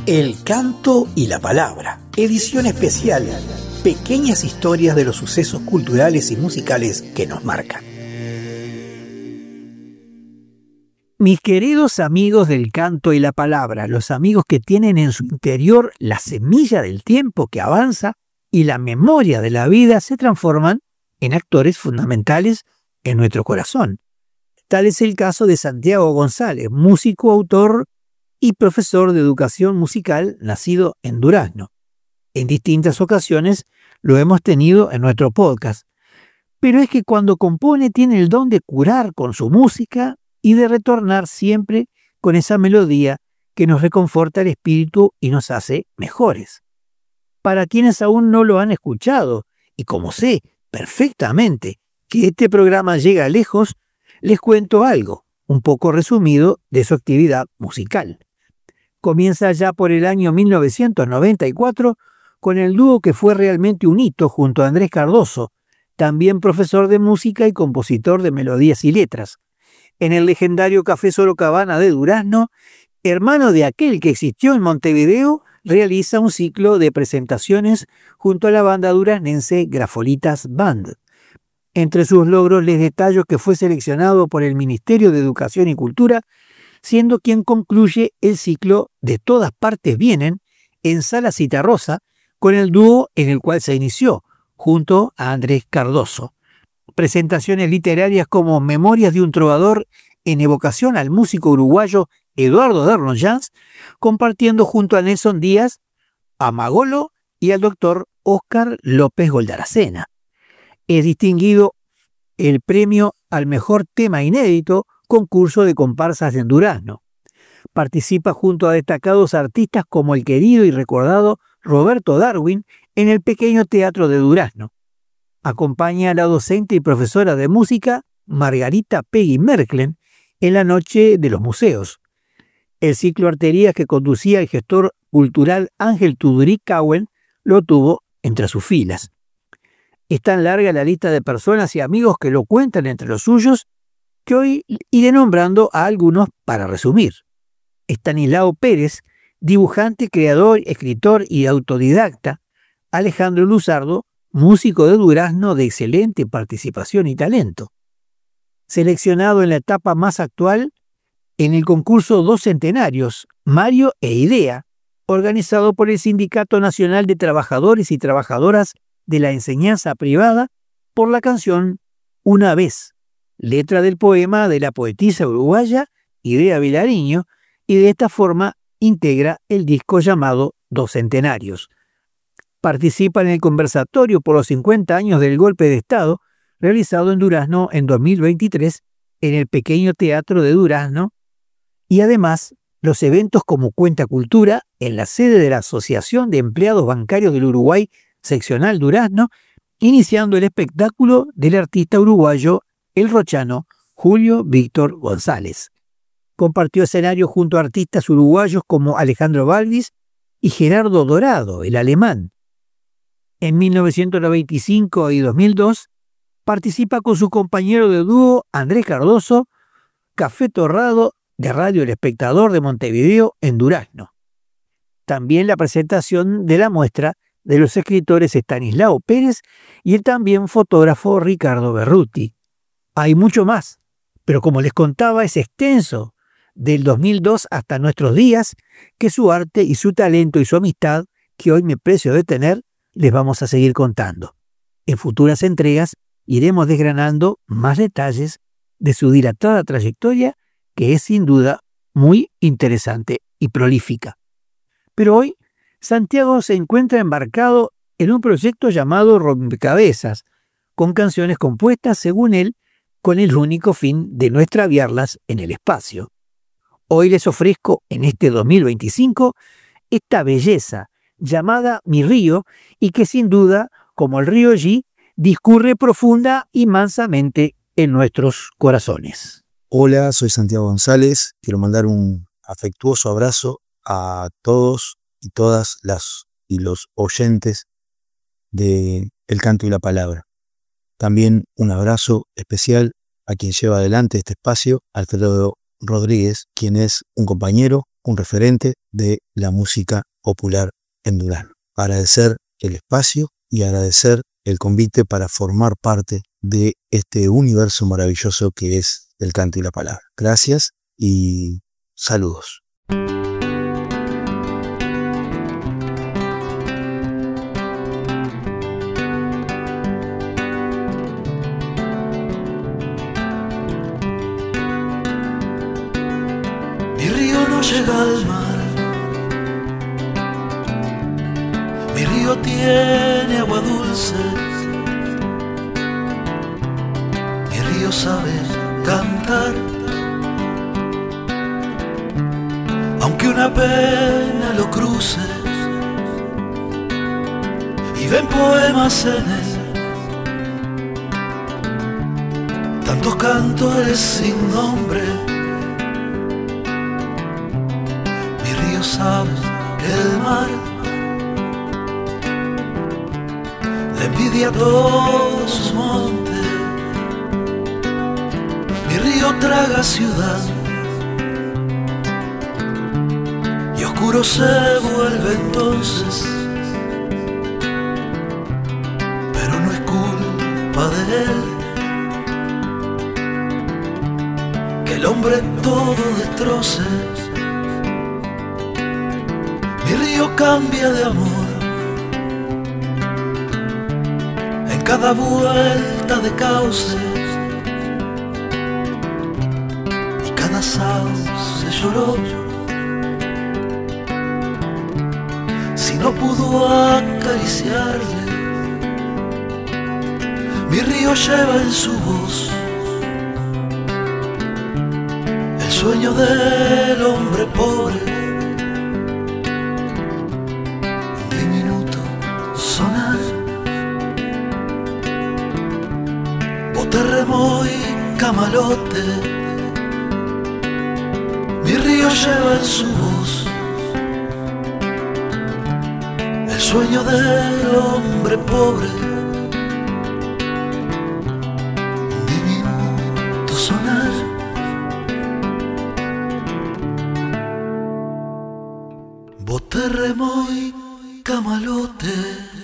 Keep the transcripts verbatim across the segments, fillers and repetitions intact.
El canto y la palabra, edición especial, pequeñas historias de los sucesos culturales y musicales que nos marcan. Mis queridos amigos del canto y la palabra, los amigos que tienen en su interior la semilla del tiempo que avanza y la memoria de la vida, se transforman en actores fundamentales en nuestro corazón. Tal es el caso de Santiago González, músico, autor y profesor de educación musical, nacido en Durazno. En distintas ocasiones lo hemos tenido en nuestro podcast, pero es que cuando compone tiene el don de curar con su música y de retornar siempre con esa melodía que nos reconforta el espíritu y nos hace mejores. Para quienes aún no lo han escuchado, y como sé perfectamente que este programa llega lejos, les cuento algo, un poco resumido, de su actividad musical. Comienza ya por el año mil novecientos noventa y cuatro con el dúo que fue realmente un hito junto a Andrés Cardoso, también profesor de música y compositor de melodías y letras. En el legendario Café Sorocabana de Durazno, hermano de aquel que existió en Montevideo, realiza un ciclo de presentaciones junto a la banda duraznense Grafolitas Band. Entre sus logros les detallo que fue seleccionado por el Ministerio de Educación y Cultura, siendo quien concluye el ciclo De Todas Partes Vienen en Sala Citarrosa, con el dúo en el cual se inició, junto a Andrés Cardoso. Presentaciones literarias como Memorias de un trovador, en evocación al músico uruguayo Eduardo Dernoyans, compartiendo junto a Nelson Díaz, a Magolo y al doctor Óscar López Goldaracena. Es distinguido el premio al mejor tema inédito, concurso de comparsas en Durazno. Participa junto a destacados artistas como el querido y recordado Roberto Darwin en el pequeño teatro de Durazno. Acompaña a la docente y profesora de música Margarita Peggy Merklen en la Noche de los Museos. El ciclo Arterías que conducía el gestor cultural Ángel Tuduric Cowen lo tuvo entre sus filas. Es tan larga la lista de personas y amigos que lo cuentan entre los suyos que hoy iré nombrando a algunos para resumir. Estanislao Pérez, dibujante, creador, escritor y autodidacta. Alejandro Luzardo, músico de Durazno de excelente participación y talento. Seleccionado en la etapa más actual en el concurso Dos Centenarios, Mario e Idea, organizado por el Sindicato Nacional de Trabajadores y Trabajadoras de la Enseñanza Privada, por la canción Una Vez, letra del poema de la poetisa uruguaya Idea Vilariño, y de esta forma integra el disco llamado Dos Centenarios. Participa en el conversatorio por los cincuenta años del golpe de Estado, realizado en Durazno en dos mil veintitrés en el pequeño teatro de Durazno, y además los eventos como Cuenta Cultura en la sede de la Asociación de Empleados Bancarios del Uruguay, seccional Durazno, iniciando el espectáculo del artista uruguayo el rochano Julio Víctor González. Compartió escenario junto a artistas uruguayos como Alejandro Balvis y Gerardo Dorado, el alemán. En mil novecientos noventa y cinco y dos mil dos participa con su compañero de dúo Andrés Cardoso, Café Torrado de Radio El Espectador de Montevideo en Durazno. También la presentación de la muestra de los escritores Estanislao Pérez y el también fotógrafo Ricardo Berruti. Hay mucho más, pero como les contaba, es extenso, del dos mil dos hasta nuestros días, que su arte y su talento y su amistad, que hoy me precio de tener, les vamos a seguir contando. En futuras entregas iremos desgranando más detalles de su dilatada trayectoria, que es sin duda muy interesante y prolífica. Pero hoy, Santiago se encuentra embarcado en un proyecto llamado Rompecabezas, con canciones compuestas, según él, con el único fin de no extraviarlas en el espacio. Hoy les ofrezco, en este dos mil veinticinco, esta belleza llamada Mi Río, y que sin duda, como el río Yi, discurre profunda y mansamente en nuestros corazones. Hola, soy Santiago González. Quiero mandar un afectuoso abrazo a todos y todas las y los oyentes de El Canto y la Palabra. También un abrazo especial a quien lleva adelante este espacio, Alfredo Rodríguez, quien es un compañero un referente de la música popular en Durán. Agradecer el espacio y agradecer el convite para formar parte de este universo maravilloso que es el canto y la palabra. Gracias y saludos. Mi río no llega al mar, mi río tiene agua dulce, mi río sabe cantar, aunque una pena lo cruce, y ven poemas en él, tantos cantores sin nombre. Sabes que el mar le envidia todos sus montes. Mi río traga ciudad y oscuro se vuelve entonces, pero no es culpa de él que el hombre todo destroce. Mi río cambia de amor en cada vuelta de cauces, y cada sauce lloró si no pudo acariciarle. Mi río lleva en su voz el sueño del hombre pobre. Terremo y camalote, mi río lleva en su voz el sueño del hombre pobre. Un diminuto sonar, boterremo y camalote.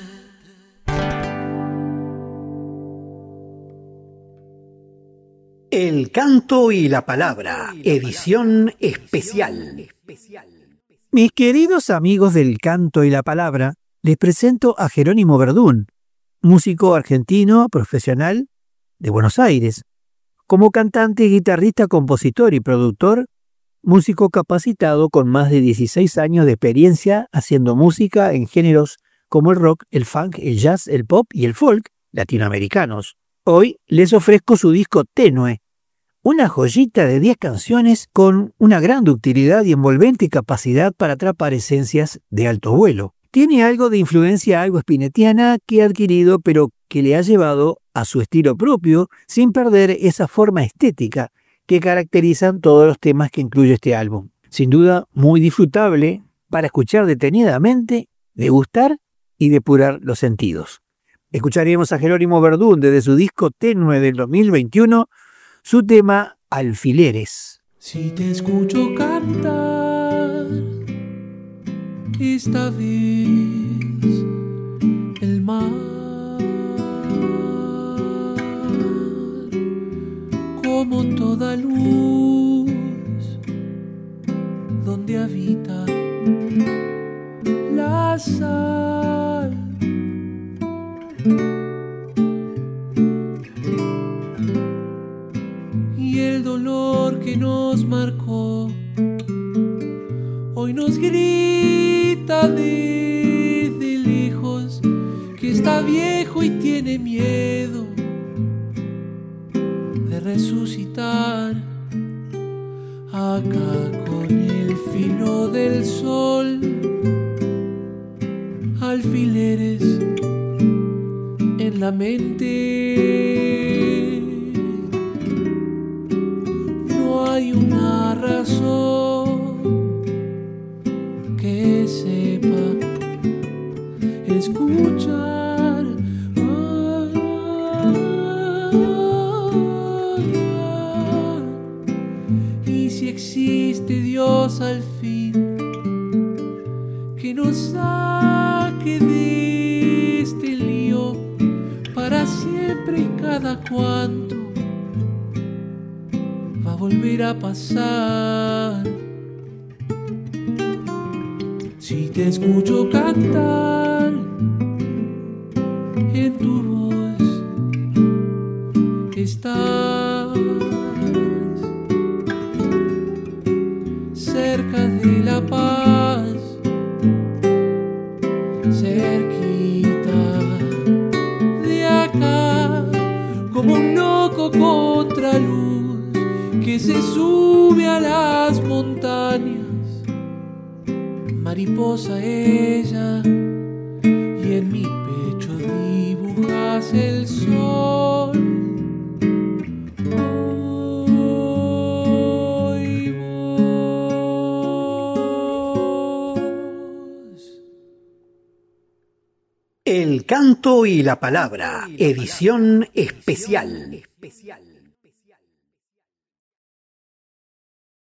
El canto y la palabra, edición especial. Mis queridos amigos del canto y la palabra, les presento a Jerónimo Verdún, músico argentino profesional de Buenos Aires. Como cantante, guitarrista, compositor y productor, músico capacitado con más de dieciséis años de experiencia haciendo música en géneros como el rock, el funk, el jazz, el pop y el folk latinoamericanos. Hoy les ofrezco su disco Tenue, una joyita de diez canciones con una gran ductilidad y envolvente capacidad para atrapar esencias de alto vuelo. Tiene algo de influencia algo spinettiana que ha adquirido, pero que le ha llevado a su estilo propio sin perder esa forma estética que caracterizan todos los temas que incluye este álbum. Sin duda, muy disfrutable para escuchar detenidamente, degustar y depurar los sentidos. Escucharemos a Jerónimo Verdún desde su disco Tenue del dos mil veintiuno, su tema Alfileres. Si te escucho cantar, esta vez el mar, como toda luz, donde habita la sal. Y el dolor que nos marcó hoy nos grita desde lejos que está viejo y tiene miedo de resucitar acá con el filo del sol. Alfileres en la mente, no hay una razón que sepa escuchar. Ah, ah, ah, y si existe Dios Dios al fin que nos saque de este lío para siempre y cada cuanto va a volver a pasar. Si te escucho cantar en tu voz, estás cerca de la paz, cerquita de acá, como un loco contraluz que se sube a las montañas. Mariposa ella, y en mi pecho dibujas el sol. Hoy vos. El canto y la palabra, edición especial.